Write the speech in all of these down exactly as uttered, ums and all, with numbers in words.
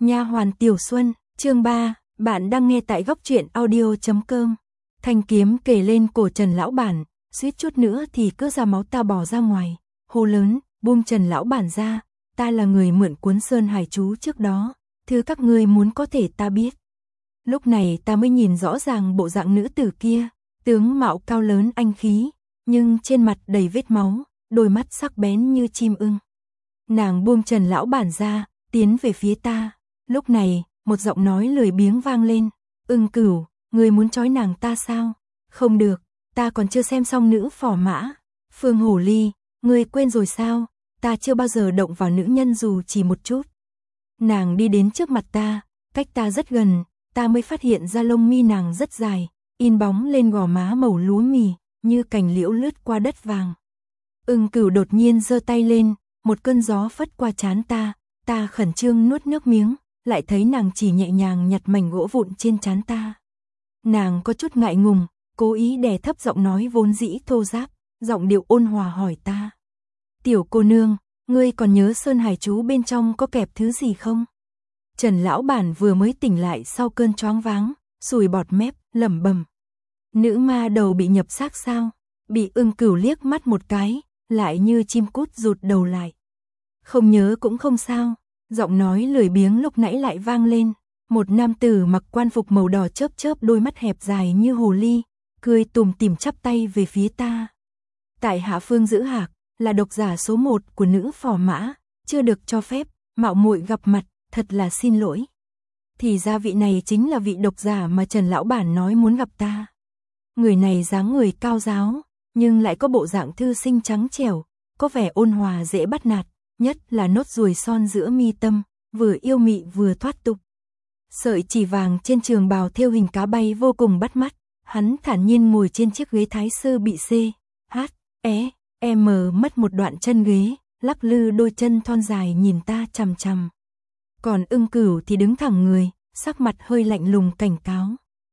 Nha hoàn Tiểu Xuân, chương ba, bạn đang nghe tại góc truyện audio chấm com. Thanh kiếm kề lên cổ Trần lão bản, suýt chút nữa thì cứ ra máu ta bỏ ra ngoài, hô lớn, buông Trần lão bản ra, ta là người mượn cuốn Sơn Hải chú trước đó, thứ các ngươi muốn có thể ta biết. Lúc này ta mới nhìn rõ ràng bộ dạng nữ tử kia, tướng mạo cao lớn anh khí, nhưng trên mặt đầy vết máu, đôi mắt sắc bén như chim ưng. Nàng buông Trần lão bản ra, tiến về phía ta. Lúc này, một giọng nói lười biếng vang lên, Ưng Cửu, ngươi muốn trói nàng ta sao? Không được, ta còn chưa xem xong nữ phò mã. Phương Hổ Ly, ngươi quên rồi sao? Ta chưa bao giờ động vào nữ nhân dù chỉ một chút. Nàng đi đến trước mặt ta, cách ta rất gần, ta mới phát hiện ra lông mi nàng rất dài, in bóng lên gò má màu lúa mì, như cành liễu lướt qua đất vàng. Ưng Cửu đột nhiên giơ tay lên, một cơn gió phất qua trán ta, ta khẩn trương nuốt nước miếng, lại thấy nàng chỉ nhẹ nhàng nhặt mảnh gỗ vụn trên trán ta. Nàng có chút ngại ngùng, cố ý đè thấp giọng nói vốn dĩ thô ráp, giọng điệu ôn hòa hỏi ta. Tiểu cô nương, ngươi còn nhớ Sơn Hải chú bên trong có kẹp thứ gì không? Trần lão bản vừa mới tỉnh lại sau cơn choáng váng, sùi bọt mép, lẩm bẩm. Nữ ma đầu bị nhập xác sao? Bị Ưng Cửu liếc mắt một cái, lại như chim cút rụt đầu lại. Không nhớ cũng không sao, giọng nói lười biếng lúc nãy lại vang lên. Một nam tử mặc quan phục màu đỏ chớp chớp đôi mắt hẹp dài như hồ ly, cười tủm tỉm chắp tay về phía ta. Tại hạ Phương Giữ Hạc, là độc giả số một của nữ phò mã, chưa được cho phép, mạo muội gặp mặt, thật là xin lỗi. Thì ra vị này chính là vị độc giả mà Trần lão bản nói muốn gặp ta. Người này dáng người cao ráo, nhưng lại có bộ dạng thư sinh trắng trẻo, có vẻ ôn hòa dễ bắt nạt, nhất là nốt ruồi son giữa mi tâm, vừa yêu mị vừa thoát tục. Sợi chỉ vàng trên trường bào thêu hình cá bay vô cùng bắt mắt, hắn thản nhiên ngồi trên chiếc ghế thái sư bị C, H, E, M mất một đoạn chân ghế, lắc lư đôi chân thon dài nhìn ta chằm chằm. Còn Ưng Cửu thì đứng thẳng người, sắc mặt hơi lạnh lùng cảnh cáo.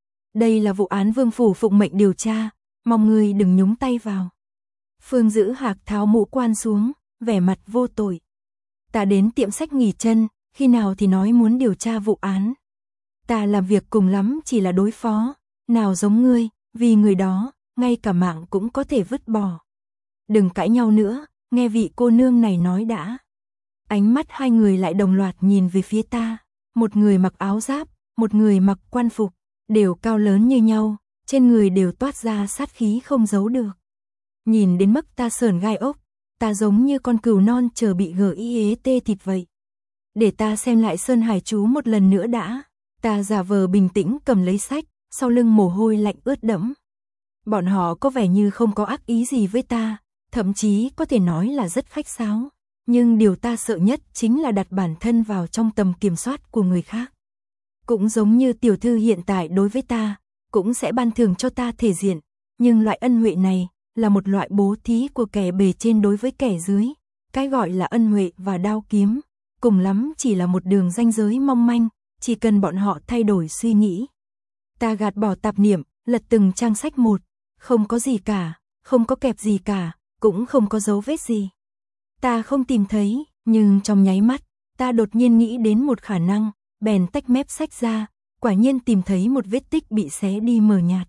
Đây là vụ án Vương phủ phụng mệnh điều tra, mong ngươi đừng nhúng tay vào. Phương Giữ Hạc tháo mũ quan xuống, vẻ mặt vô tội. Ta đến tiệm sách nghỉ chân, khi nào thì nói muốn điều tra vụ án. Ta làm việc cùng lắm chỉ là đối phó, nào giống ngươi, vì người đó, ngay cả mạng cũng có thể vứt bỏ. Đừng cãi nhau nữa, nghe vị cô nương này nói đã. Ánh mắt hai người lại đồng loạt nhìn về phía ta, một người mặc áo giáp, một người mặc quan phục, đều cao lớn như nhau, trên người đều toát ra sát khí không giấu được. Nhìn đến mức ta sởn gai ốc, ta giống như con cừu non chờ bị gỉ ế tê thịt vậy. Để ta xem lại Sơn Hải chú một lần nữa đã. Ta giả vờ bình tĩnh cầm lấy sách, sau lưng mồ hôi lạnh ướt đẫm. Bọn họ có vẻ như không có ác ý gì với ta, thậm chí có thể nói là rất khách sáo. Nhưng điều ta sợ nhất chính là đặt bản thân vào trong tầm kiểm soát của người khác. Cũng giống như tiểu thư hiện tại đối với ta, cũng sẽ ban thưởng cho ta thể diện. Nhưng loại ân huệ này là một loại bố thí của kẻ bề trên đối với kẻ dưới. Cái gọi là ân huệ và đao kiếm, cùng lắm chỉ là một đường ranh giới mong manh, chỉ cần bọn họ thay đổi suy nghĩ. Ta gạt bỏ tạp niệm, lật từng trang sách một, không có gì cả, không có kẹp gì cả, cũng không có dấu vết gì. Ta không tìm thấy, nhưng trong nháy mắt, ta đột nhiên nghĩ đến một khả năng, bèn tách mép sách ra, quả nhiên tìm thấy một vết tích bị xé đi mờ nhạt.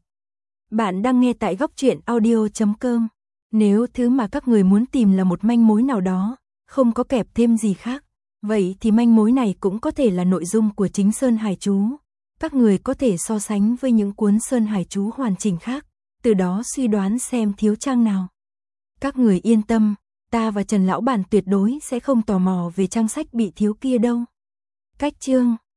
Bạn đang nghe tại góc truyện audio chấm com. Nếu thứ mà các người muốn tìm là một manh mối nào đó, không có kẹp thêm gì khác, vậy thì manh mối này cũng có thể là nội dung của chính Sơn Hải chú. Các người có thể so sánh với những cuốn Sơn Hải chú hoàn chỉnh khác, từ đó suy đoán xem thiếu trang nào. Các người yên tâm, ta và Trần lão bản tuyệt đối sẽ không tò mò về trang sách bị thiếu kia đâu. Cách chương